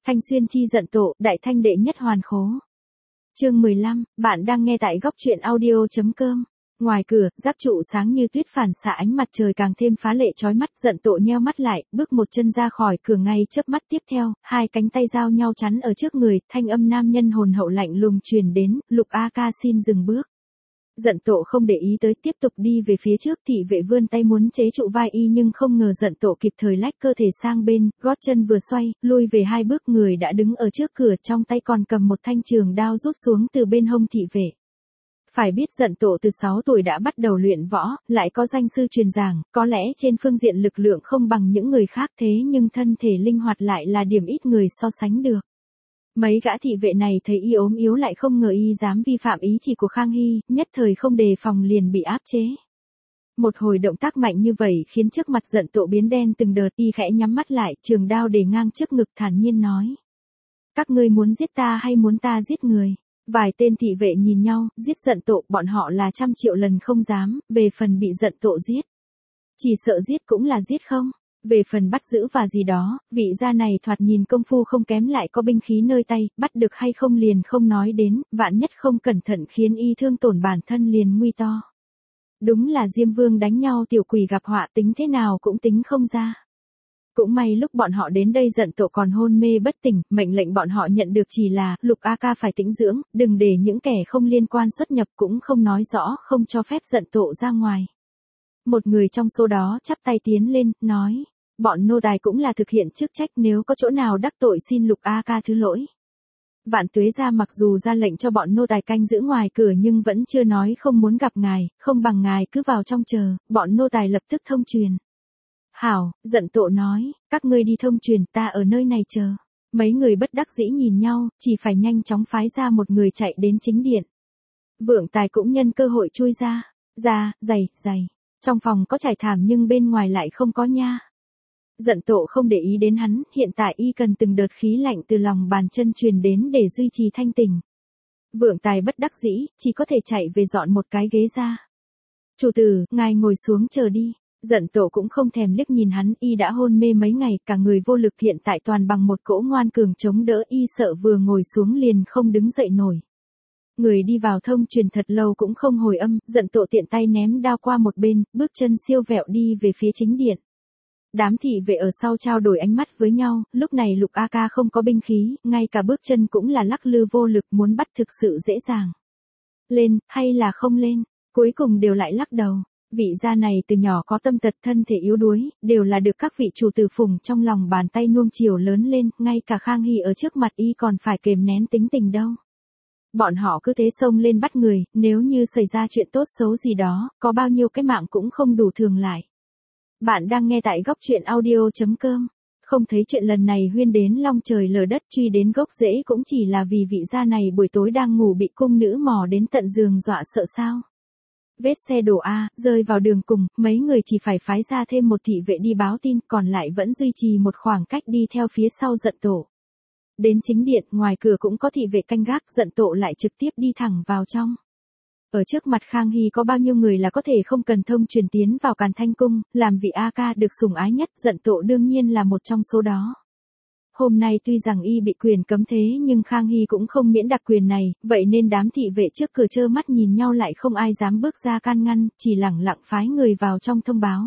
Thanh Xuyên chi giận Tổ, đại thanh đệ nhất hoàn khố. Chương 15, bạn đang nghe tại góc truyện audio.com. Ngoài cửa, giáp trụ sáng như tuyết phản xạ ánh mặt trời càng thêm phá lệ chói mắt, giận Tổ nheo mắt lại, bước một chân ra khỏi cửa ngay chớp mắt tiếp theo, hai cánh tay giao nhau chắn ở trước người, thanh âm nam nhân hồn hậu lạnh lùng truyền đến, Lục A ca xin dừng bước. Giận Tổ không để ý tới, tiếp tục đi về phía trước, thị vệ vươn tay muốn chế trụ vai y nhưng không ngờ Giận Tổ kịp thời lách cơ thể sang bên, gót chân vừa xoay, lui về hai bước, người đã đứng ở trước cửa, trong tay còn cầm một thanh trường đao rút xuống từ bên hông thị vệ. Phải biết Giận Tổ từ 6 tuổi đã bắt đầu luyện võ, lại có danh sư truyền giảng, có lẽ trên phương diện lực lượng không bằng những người khác, thế nhưng thân thể linh hoạt lại là điểm ít người so sánh được. Mấy gã thị vệ này thấy y ốm yếu lại không ngờ y dám vi phạm ý chỉ của Khang Hy, nhất thời không đề phòng liền bị áp chế. Một hồi động tác mạnh như vậy khiến trước mặt Giận Tổ biến đen từng đợt, y khẽ nhắm mắt lại, trường đao để ngang trước ngực thản nhiên nói. Các ngươi muốn giết ta hay muốn ta giết người? Vài tên thị vệ nhìn nhau, giết Giận Tổ, bọn họ là 100 triệu lần không dám, về phần bị Giận Tổ giết. Chỉ sợ giết cũng là giết không? Về phần bắt giữ và gì đó, vị gia này thoạt nhìn công phu không kém lại có binh khí nơi tay, bắt được hay không liền không nói đến, vạn nhất không cẩn thận khiến y thương tổn bản thân liền nguy to. Đúng là Diêm Vương đánh nhau tiểu quỷ gặp họa, tính thế nào cũng tính không ra. Cũng may lúc bọn họ đến đây Giận Tổ còn hôn mê bất tỉnh, mệnh lệnh bọn họ nhận được chỉ là, Lục A ca phải tĩnh dưỡng, đừng để những kẻ không liên quan xuất nhập, cũng không nói rõ, không cho phép Giận Tổ ra ngoài. Một người trong số đó chắp tay tiến lên, nói. Bọn nô tài cũng là thực hiện chức trách, nếu có chỗ nào đắc tội xin Lục A ca thứ lỗi. Vạn Tuế gia mặc dù ra lệnh cho bọn nô tài canh giữ ngoài cửa nhưng vẫn chưa nói không muốn gặp ngài, không bằng ngài cứ vào trong chờ, bọn nô tài lập tức thông truyền. Hảo, Giận Tổ nói, các ngươi đi thông truyền, ta ở nơi này chờ. Mấy người bất đắc dĩ nhìn nhau, chỉ phải nhanh chóng phái ra một người chạy đến chính điện. Vượng Tài cũng nhân cơ hội chui ra, giày. Trong phòng có trải thảm nhưng bên ngoài lại không có nha. Giận Tổ không để ý đến hắn, hiện tại y cần từng đợt khí lạnh từ lòng bàn chân truyền đến để duy trì thanh tỉnh. Vượng Tài bất đắc dĩ, chỉ có thể chạy về dọn một cái ghế ra. Chủ tử, ngài ngồi xuống chờ đi. Giận Tổ cũng không thèm liếc nhìn hắn, y đã hôn mê mấy ngày, cả người vô lực, hiện tại toàn bằng một cỗ ngoan cường chống đỡ, y sợ vừa ngồi xuống liền không đứng dậy nổi. Người đi vào thông truyền thật lâu cũng không hồi âm, Giận Tổ tiện tay ném đao qua một bên, bước chân siêu vẹo đi về phía chính điện. Đám thị vệ ở sau trao đổi ánh mắt với nhau, lúc này Lục A ca không có binh khí, ngay cả bước chân cũng là lắc lư vô lực, muốn bắt thực sự dễ dàng. Lên, hay là không lên, cuối cùng đều lại lắc đầu. Vị gia này từ nhỏ có tâm tật, thân thể yếu đuối, đều là được các vị chủ tử phụng trong lòng bàn tay nuông chiều lớn lên, ngay cả Khang Hy ở trước mặt y còn phải kềm nén tính tình đâu. Bọn họ cứ thế xông lên bắt người, nếu như xảy ra chuyện tốt xấu gì đó, có bao nhiêu cái mạng cũng không đủ thường lại. Bạn đang nghe tại góc truyện audio.com. Không thấy chuyện lần này huyên đến long trời lở đất, truy đến gốc rễ cũng chỉ là vì vị gia này buổi tối đang ngủ bị cung nữ mò đến tận giường dọa sợ sao. Vết xe đổ A, rơi vào đường cùng, mấy người chỉ phải phái ra thêm một thị vệ đi báo tin, còn lại vẫn duy trì một khoảng cách đi theo phía sau Giận Tổ. Đến chính điện, ngoài cửa cũng có thị vệ canh gác, Giận Tổ lại trực tiếp đi thẳng vào trong. Ở trước mặt Khang Hy có bao nhiêu người là có thể không cần thông truyền tiến vào Càn Thanh Cung, làm vị A ca được sủng ái nhất, Giận Tổ đương nhiên là một trong số đó. Hôm nay tuy rằng y bị quyền cấm thế nhưng Khang Hy cũng không miễn đặc quyền này, vậy nên đám thị vệ trước cửa trơ mắt nhìn nhau lại không ai dám bước ra can ngăn, chỉ lẳng lặng phái người vào trong thông báo.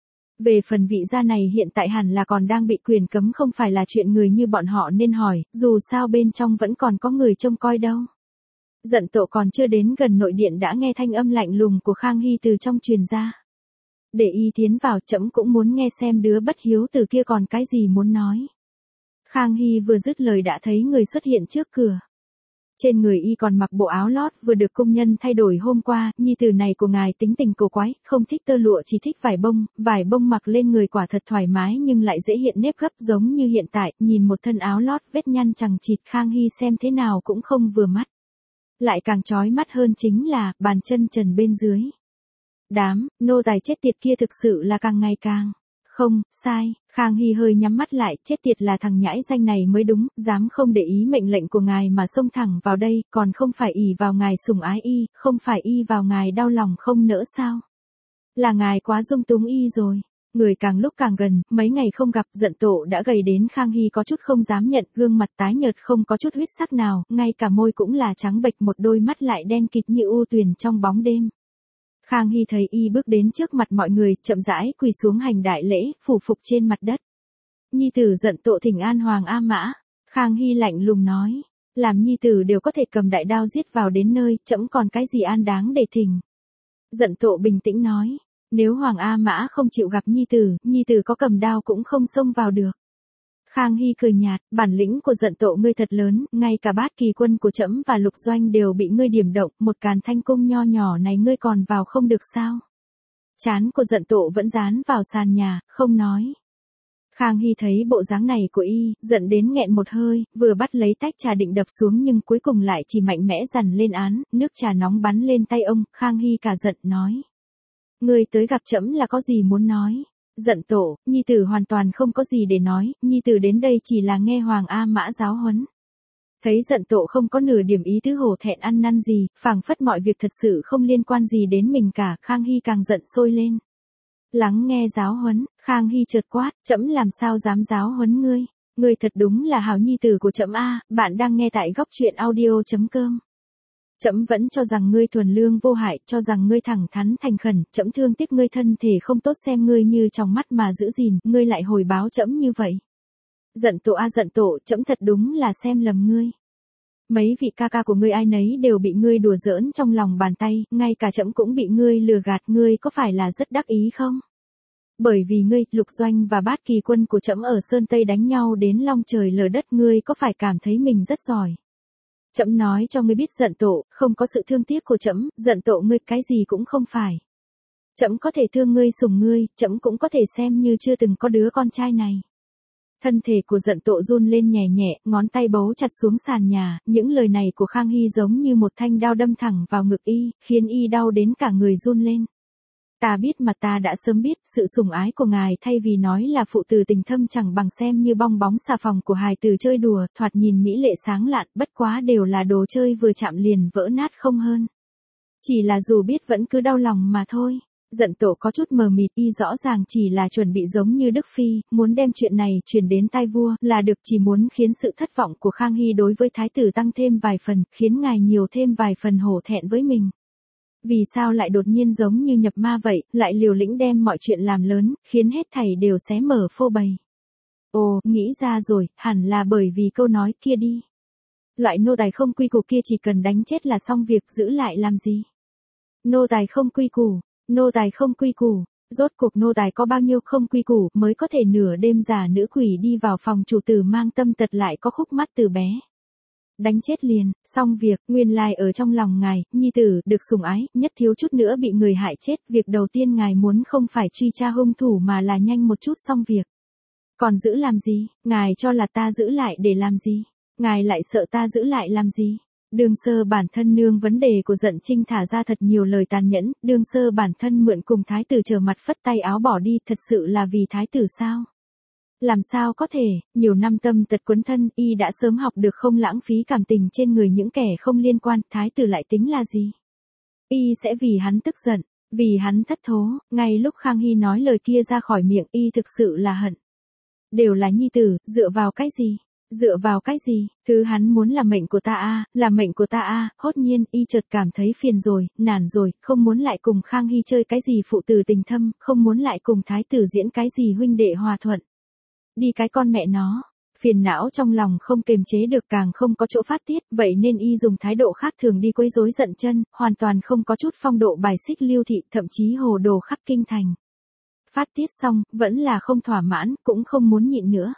Về phần vị gia này hiện tại hẳn là còn đang bị quyền cấm, không phải là chuyện người như bọn họ nên hỏi, dù sao bên trong vẫn còn có người trông coi đâu. Giận Tổ còn chưa đến gần nội điện đã nghe thanh âm lạnh lùng của Khang Hy từ trong truyền ra. Để y tiến vào, trẫm cũng muốn nghe xem đứa bất hiếu từ kia còn cái gì muốn nói. Khang Hy vừa dứt lời đã thấy người xuất hiện trước cửa. Trên người y còn mặc bộ áo lót vừa được công nhân thay đổi hôm qua, nhi tử này của ngài tính tình cổ quái, không thích tơ lụa chỉ thích vải bông mặc lên người quả thật thoải mái nhưng lại dễ hiện nếp gấp giống như hiện tại, nhìn một thân áo lót vết nhăn chằng chịt, Khang Hy xem thế nào cũng không vừa mắt. Lại càng chói mắt hơn chính là, bàn chân trần bên dưới. Đám, nô tài chết tiệt kia thực sự là càng ngày càng. Không, sai, Khang Hy hơi nhắm mắt lại, chết tiệt là thằng nhãi danh này mới đúng, dám không để ý mệnh lệnh của ngài mà xông thẳng vào đây, còn không phải ỷ vào ngài sủng ái y, không phải y vào ngài đau lòng không nỡ sao. Là ngài quá dung túng y rồi. Người càng lúc càng gần, mấy ngày không gặp, Dận Tổ đã gầy đến Khang Hy có chút không dám nhận, gương mặt tái nhợt không có chút huyết sắc nào, ngay cả môi cũng là trắng bệch, một đôi mắt lại đen kịt như u tuyền trong bóng đêm. Khang Hy thấy y bước đến trước mặt mọi người, chậm rãi quỳ xuống hành đại lễ, phủ phục trên mặt đất. Nhi tử Dận Tổ thỉnh an Hoàng A Mã. Khang Hy lạnh lùng nói, làm nhi tử đều có thể cầm đại đao giết vào đến nơi, trẫm còn cái gì an đáng để thỉnh. Dận Tổ bình tĩnh nói, nếu Hoàng A Mã không chịu gặp nhi tử có cầm đao cũng không xông vào được. Khang Hy cười nhạt, bản lĩnh của Dận Tổ ngươi thật lớn, ngay cả bát kỳ quân của trẫm và Lục Doanh đều bị ngươi điểm động, một Càn Thanh cung nho nhỏ này ngươi còn vào không được sao? Trán của Dận Tổ vẫn dán vào sàn nhà, không nói. Khang Hy thấy bộ dáng này của y, giận đến nghẹn một hơi, vừa bắt lấy tách trà định đập xuống nhưng cuối cùng lại chỉ mạnh mẽ dằn lên án, nước trà nóng bắn lên tay ông, Khang Hy cả giận nói. Ngươi tới gặp trẫm là có gì muốn nói? Dận Tổ, nhi tử hoàn toàn không có gì để nói, nhi tử đến đây chỉ là nghe Hoàng A Mã giáo huấn. Thấy Dận Tổ không có nửa điểm ý tứ hổ thẹn ăn năn gì, phảng phất mọi việc thật sự không liên quan gì đến mình cả, Khang Hy càng giận sôi lên. Lắng nghe giáo huấn, Khang Hy chợt quát, trẫm làm sao dám giáo huấn ngươi? Ngươi thật đúng là hảo nhi tử của trẫm a. Bạn đang nghe tại góc truyện audio.com. Trẫm vẫn cho rằng ngươi thuần lương vô hại, cho rằng ngươi thẳng thắn thành khẩn, trẫm thương tiếc ngươi thân thể không tốt xem ngươi như trong mắt mà giữ gìn, ngươi lại hồi báo trẫm như vậy. Dận Tổ a Dận Tổ, trẫm thật đúng là xem lầm ngươi. Mấy vị ca ca của ngươi ai nấy đều bị ngươi đùa giỡn trong lòng bàn tay, ngay cả trẫm cũng bị ngươi lừa gạt, ngươi có phải là rất đắc ý không? Bởi vì ngươi, Lục Doanh và bát kỳ quân của trẫm ở Sơn Tây đánh nhau đến long trời lở đất, ngươi có phải cảm thấy mình rất giỏi? Trẫm nói cho ngươi biết Dận Tổ, không có sự thương tiếc của trẫm, Dận Tổ ngươi cái gì cũng không phải. Trẫm có thể thương ngươi sủng ngươi, trẫm cũng có thể xem như chưa từng có đứa con trai này. Thân thể của Dận Tổ run lên nhẹ nhẹ, ngón tay bấu chặt xuống sàn nhà, những lời này của Khang Hy giống như một thanh đao đâm thẳng vào ngực y, khiến y đau đến cả người run lên. Ta biết mà ta đã sớm biết, sự sủng ái của ngài thay vì nói là phụ tử tình thâm chẳng bằng xem như bong bóng xà phòng của hài tử chơi đùa, thoạt nhìn mỹ lệ sáng lạn, bất quá đều là đồ chơi vừa chạm liền vỡ nát không hơn. Chỉ là dù biết vẫn cứ đau lòng mà thôi. Dận Tổ có chút mờ mịt, y rõ ràng chỉ là chuẩn bị giống như Đức Phi, muốn đem chuyện này truyền đến tai vua, là được, chỉ muốn khiến sự thất vọng của Khang Hy đối với thái tử tăng thêm vài phần, khiến ngài nhiều thêm vài phần hổ thẹn với mình. Vì sao lại đột nhiên giống như nhập ma vậy, lại liều lĩnh đem mọi chuyện làm lớn, khiến hết thảy đều xé mở phô bày. Ồ, nghĩ ra rồi, hẳn là bởi vì câu nói kia đi. Loại nô tài không quy củ kia chỉ cần đánh chết là xong việc, giữ lại làm gì? Nô tài không quy củ. Nô tài không quy củ, rốt cuộc nô tài có bao nhiêu không quy củ mới có thể nửa đêm giả nữ quỷ đi vào phòng chủ tử mang tâm tật lại có khúc mắt từ bé. Đánh chết liền, xong việc, nguyên lai ở trong lòng ngài, nhi tử, được sủng ái, nhất thiếu chút nữa bị người hại chết, việc đầu tiên ngài muốn không phải truy tra hung thủ mà là nhanh một chút xong việc. Còn giữ làm gì, ngài cho là ta giữ lại để làm gì, ngài lại sợ ta giữ lại làm gì? Đương sơ bản thân nương vấn đề của Dận Trinh thả ra thật nhiều lời tàn nhẫn, đương sơ bản thân mượn cùng thái tử trở mặt phất tay áo bỏ đi, thật sự là vì thái tử sao? Làm sao có thể, nhiều năm tâm tật quấn thân, y đã sớm học được không lãng phí cảm tình trên người những kẻ không liên quan, thái tử lại tính là gì? Y sẽ vì hắn tức giận, vì hắn thất thố, ngay lúc Khang Hy nói lời kia ra khỏi miệng, y thực sự là hận. Đều là nhi tử, dựa vào cái gì? Dựa vào cái gì? Thứ hắn muốn là mệnh của ta a, là mệnh của ta a. Hốt nhiên, y chợt cảm thấy phiền rồi, nản rồi, không muốn lại cùng Khang Hy chơi cái gì phụ tử tình thâm, không muốn lại cùng thái tử diễn cái gì huynh đệ hòa thuận. Đi cái con mẹ nó. Phiền não trong lòng không kềm chế được, càng không có chỗ phát tiết, vậy nên y dùng thái độ khác thường đi quấy rối Dận Chân, hoàn toàn không có chút phong độ bài xích Lưu thị, thậm chí hồ đồ khắp kinh thành. Phát tiết xong, vẫn là không thỏa mãn, cũng không muốn nhịn nữa.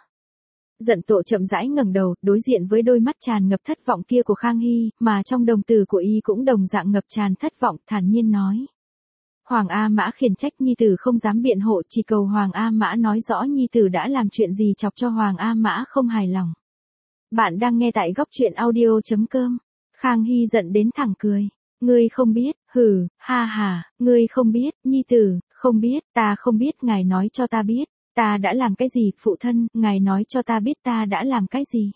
Dận Tổ chậm rãi ngẩng đầu, đối diện với đôi mắt tràn ngập thất vọng kia của Khang Hy, mà trong đồng tử của y cũng đồng dạng ngập tràn thất vọng, thản nhiên nói. Hoàng A Mã khiển trách nhi tử không dám biện hộ, chỉ cầu Hoàng A Mã nói rõ nhi tử đã làm chuyện gì chọc cho Hoàng A Mã không hài lòng. Bạn đang nghe tại góc truyện audio.com. Khang Hy giận đến thẳng cười. Ngươi không biết, hừ, ha ha, ngươi không biết, nhi tử, không biết, ta không biết, ngài nói cho ta biết. Ta đã làm cái gì, phụ thân, ngài nói cho ta biết ta đã làm cái gì.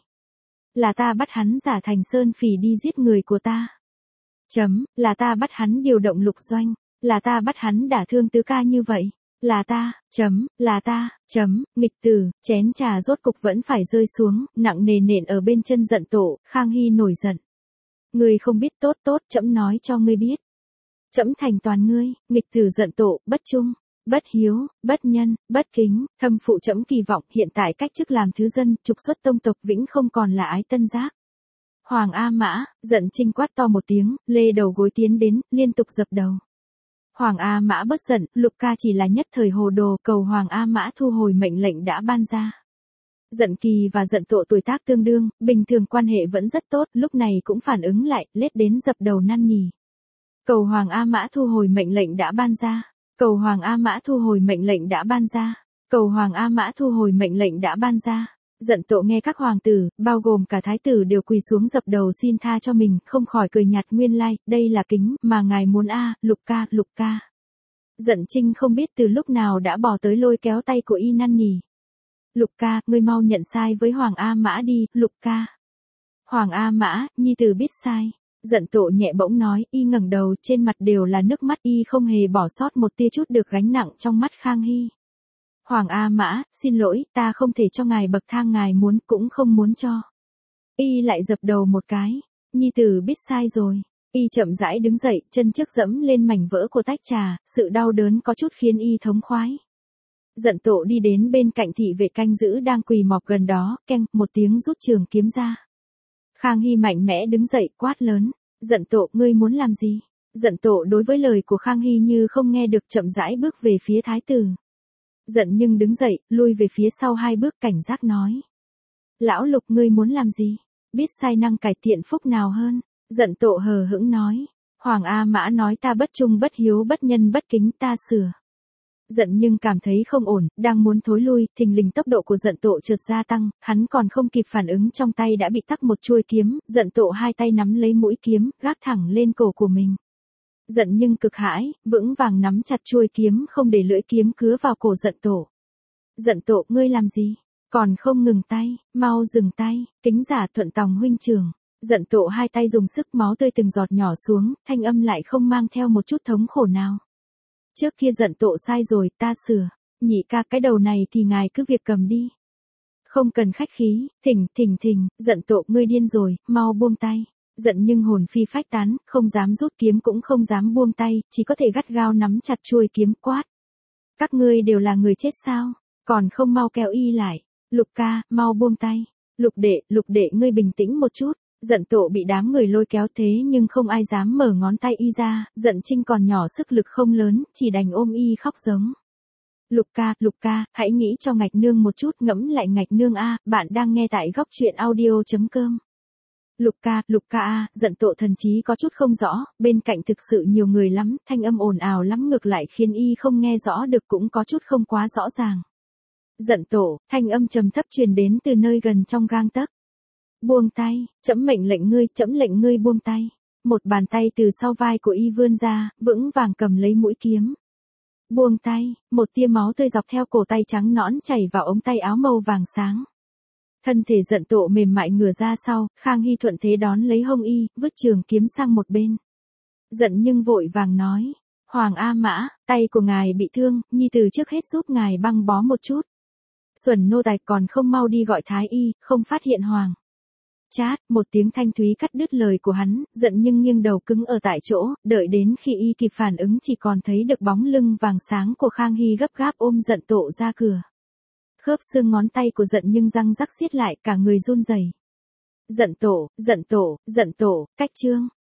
Là ta bắt hắn giả thành Sơn Phỉ đi giết người của ta. Là ta bắt hắn điều động Lục Doanh. Là ta bắt hắn đả thương tứ ca như vậy. là ta, nghịch tử, chén trà rốt cục vẫn phải rơi xuống, nặng nề nện ở bên chân Dận Tổ, Khang Hy nổi giận. Ngươi không biết tốt tốt, trẫm nói cho ngươi biết. Trẫm thành toàn ngươi, nghịch tử Dận Tổ, bất trung, bất hiếu, bất nhân, bất kính, thâm phụ trẫm kỳ vọng hiện tại cách chức làm thứ dân, trục xuất tông tộc vĩnh không còn là ái tân giác. Hoàng A Mã, Dận Trinh quát to một tiếng, lê đầu gối tiến đến, liên tục dập đầu. Hoàng A Mã bất giận, Lục ca chỉ là nhất thời hồ đồ, cầu Hoàng A Mã thu hồi mệnh lệnh đã ban ra. Dận Kỳ và Dận Tổ tuổi tác tương đương, bình thường quan hệ vẫn rất tốt, lúc này cũng phản ứng lại, lết đến dập đầu năn nỉ. Cầu Hoàng A Mã thu hồi mệnh lệnh đã ban ra. Cầu Hoàng A Mã thu hồi mệnh lệnh đã ban ra. Cầu Hoàng A Mã thu hồi mệnh lệnh đã ban ra. Dận Tổ nghe các hoàng tử, bao gồm cả thái tử đều quỳ xuống dập đầu xin tha cho mình, không khỏi cười nhạt nguyên lai, đây là kính mà ngài muốn Lục ca, Lục ca. Dận Trinh không biết từ lúc nào đã bỏ tới lôi kéo tay của y năn nỉ. Lục ca, ngươi mau nhận sai với Hoàng A Mã đi, Lục ca. Hoàng A Mã, nhi tử biết sai. Dận Tổ nhẹ bỗng nói, y ngẩng đầu, trên mặt đều là nước mắt, y không hề bỏ sót một tia chút được gánh nặng trong mắt Khang Hy. Hoàng A Mã, xin lỗi, ta không thể cho ngài bậc thang ngài muốn, cũng không muốn cho. Y lại dập đầu một cái, nhi tử biết sai rồi. Y chậm rãi đứng dậy, chân trước dẫm lên mảnh vỡ của tách trà, sự đau đớn có chút khiến y thống khoái. Dận Tổ đi đến bên cạnh thị vệ canh giữ đang quỳ mọp gần đó, keng, một tiếng rút trường kiếm ra. Khang Hy mạnh mẽ đứng dậy, quát lớn, Dận Tổ, ngươi muốn làm gì? Dận Tổ đối với lời của Khang Hy như không nghe được, chậm rãi bước về phía thái tử. Dận nhưng đứng dậy, lui về phía sau 2 bước, cảnh giác nói. Lão Lục, ngươi muốn làm gì? Biết sai năng cải thiện phúc nào hơn? Dận Tổ hờ hững nói. Hoàng A Mã nói ta bất trung bất hiếu bất nhân bất kính, ta sửa. Dận nhưng cảm thấy không ổn, đang muốn thối lui, thình lình tốc độ của Dận Tổ chợt gia tăng, hắn còn không kịp phản ứng trong tay đã bị tắc một chuôi kiếm, Dận Tổ 2 tay nắm lấy mũi kiếm, gác thẳng lên cổ của mình. Dận nhưng cực hãi, vững vàng nắm chặt chuôi kiếm không để lưỡi kiếm cứa vào cổ Dận Tổ. Dận Tổ, ngươi làm gì? Còn không ngừng tay, mau dừng tay, kính giả thuận tòng huynh trưởng. Dận Tổ 2 tay dùng sức, máu tươi từng giọt nhỏ xuống, thanh âm lại không mang theo một chút thống khổ nào. Trước kia Dận Tổ sai rồi, ta sửa. Nhị ca, cái đầu này thì ngài cứ việc cầm đi. Không cần khách khí, thỉnh, Dận Tổ, ngươi điên rồi, mau buông tay. Dận nhưng hồn phi phách tán, không dám rút kiếm cũng không dám buông tay, chỉ có thể gắt gao nắm chặt chuôi kiếm, quát. Các ngươi đều là người chết sao? Còn không mau kéo y lại. Lục ca, mau buông tay. Lục đệ, ngươi bình tĩnh một chút. Dận Tổ bị đám người lôi kéo thế nhưng không ai dám mở ngón tay y ra, Dận Trinh còn nhỏ sức lực không lớn, chỉ đành ôm y khóc giống. Lục ca, hãy nghĩ cho ngạch nương một chút, ngẫm lại ngạch nương bạn đang nghe tại góc truyện audio.com. Lục ca Dận Tổ thần trí có chút không rõ, bên cạnh thực sự nhiều người lắm, thanh âm ồn ào lắm ngược lại khiến y không nghe rõ được, cũng có chút không quá rõ ràng. Dận Tổ, thanh âm trầm thấp truyền đến từ nơi gần trong gang tấc. Buông tay, trẫm lệnh ngươi buông tay. Một bàn tay từ sau vai của y vươn ra, vững vàng cầm lấy mũi kiếm. Buông tay, một tia máu tươi dọc theo cổ tay trắng nõn chảy vào ống tay áo màu vàng sáng. Thân thể Dận Tổ mềm mại ngửa ra sau, Khang Hy thuận thế đón lấy hông y, vứt trường kiếm sang một bên. Dận nhưng vội vàng nói, Hoàng A Mã, tay của ngài bị thương, nhi tử trước hết giúp ngài băng bó một chút. Xuẩn nô tài, còn không mau đi gọi thái y, không phát hiện Hoàng. Chát, một tiếng thanh thúy cắt đứt lời của hắn, Dận nhưng nghiêng đầu cứng ở tại chỗ, đợi đến khi y kịp phản ứng chỉ còn thấy được bóng lưng vàng sáng của Khang Hy gấp gáp ôm Dận Tổ ra cửa. Khớp xương ngón tay của Dận nhưng răng rắc siết lại, cả người run rẩy. Dận Tổ, cách chương.